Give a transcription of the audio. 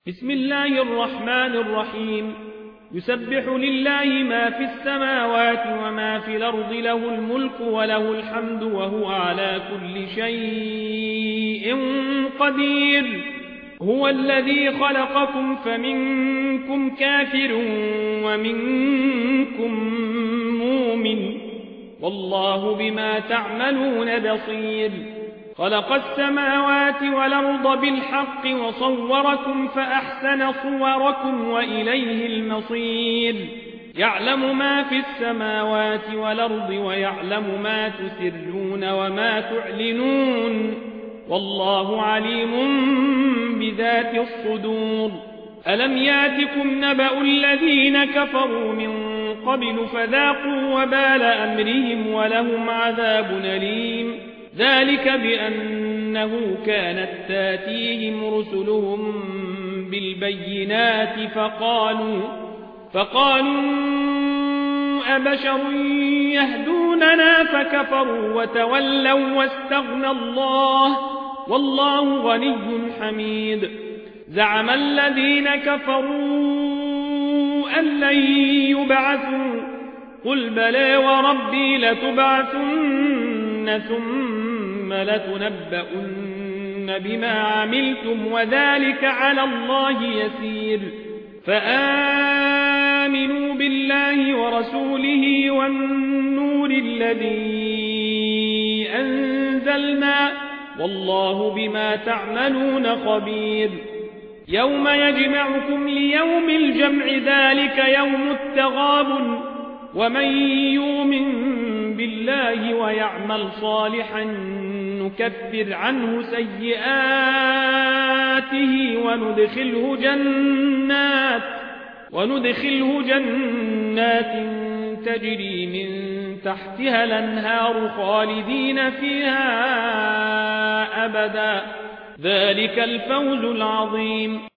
بسم الله الرحمن الرحيم. يسبح لله ما في السماوات وما في الأرض، له الملك وله الحمد وهو على كل شيء قدير. هو الذي خلقكم فمنكم كافر ومنكم مؤمن، والله بما تعملون بصير. خلق السماوات والأرض بالحق وصوركم فأحسن صوركم وإليه المصير. يعلم ما في السماوات والأرض ويعلم ما تسرون وما تعلنون، والله عليم بذات الصدور. ألم ياتكم نبأ الذين كفروا من قبل فذاقوا وبال أمرهم ولهم عذاب أليم. ذلك بأنه كانت تاتيهم رسلهم بالبينات فقالوا أبشر يهدوننا فكفروا وتولوا واستغنى الله والله غني حميد. زعم الذين كفروا أن لن يبعثوا، قل بلى وربي لتبعثن ثم لتنبؤن بما عملتم وذلك على الله يسير. فآمنوا بالله ورسوله والنور الذي أنزلنا، والله بما تعملون خبير. يوم يجمعكم ليوم الجمع، ذلك يوم التغابن، ومن يؤمن بالله ويعمل صالحا نكفر عنه سيئاته وندخله جنات تجري من تحتها الأنهار خالدين فيها أبدا. ذلك الفوز العظيم.